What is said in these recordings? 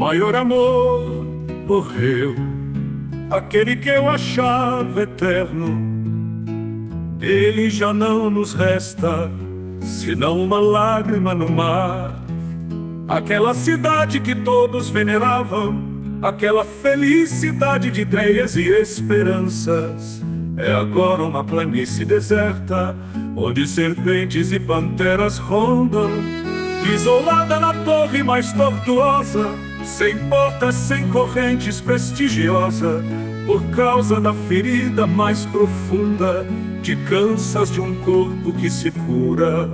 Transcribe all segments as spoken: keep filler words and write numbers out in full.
maior amor morreu, aquele que eu achava eterno. Dele já não nos resta senão uma lágrima no mar. Aquela cidade que todos veneravam, aquela felicidade de ideias e esperanças, é agora uma planície deserta, onde serpentes e panteras rondam. Isolada na torre mais tortuosa, sem portas, sem correntes, prestigiosa, por causa da ferida mais profunda, de cansas de um corpo que se cura.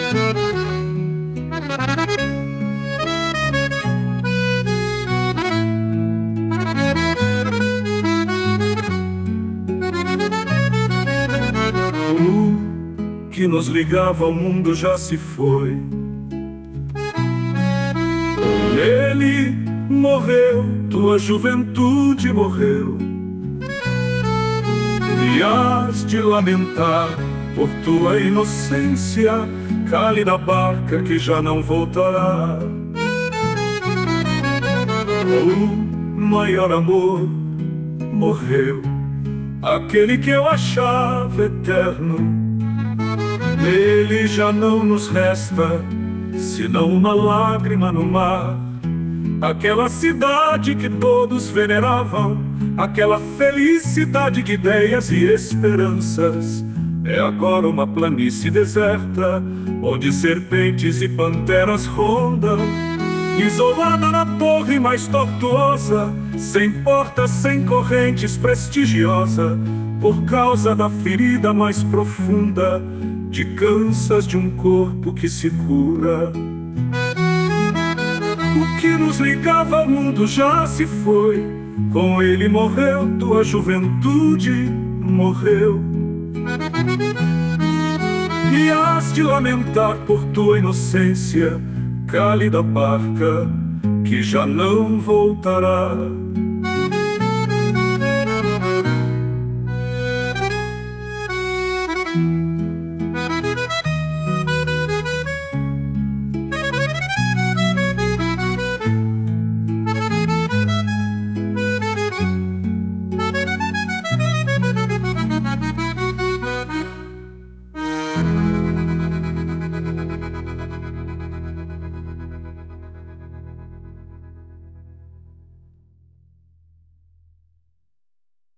O que nos ligava ao mundo já se foi. Ele morreu, tua juventude morreu, e has de lamentar por tua inocência, cálida barca que já não voltará. O maior amor morreu, aquele que eu achava eterno. Nele já não nos resta senão uma lágrima no mar. Aquela cidade que todos veneravam, aquela felicidade de ideias e esperanças, é agora uma planície deserta, onde serpentes e panteras rondam. Isolada na torre mais tortuosa, sem portas, sem correntes, prestigiosa, por causa da ferida mais profunda, de cansas de um corpo que se cura. O que nos ligava ao mundo já se foi, com ele morreu, tua juventude morreu, e has de lamentar por tua inocência, cálida barca que já não voltará.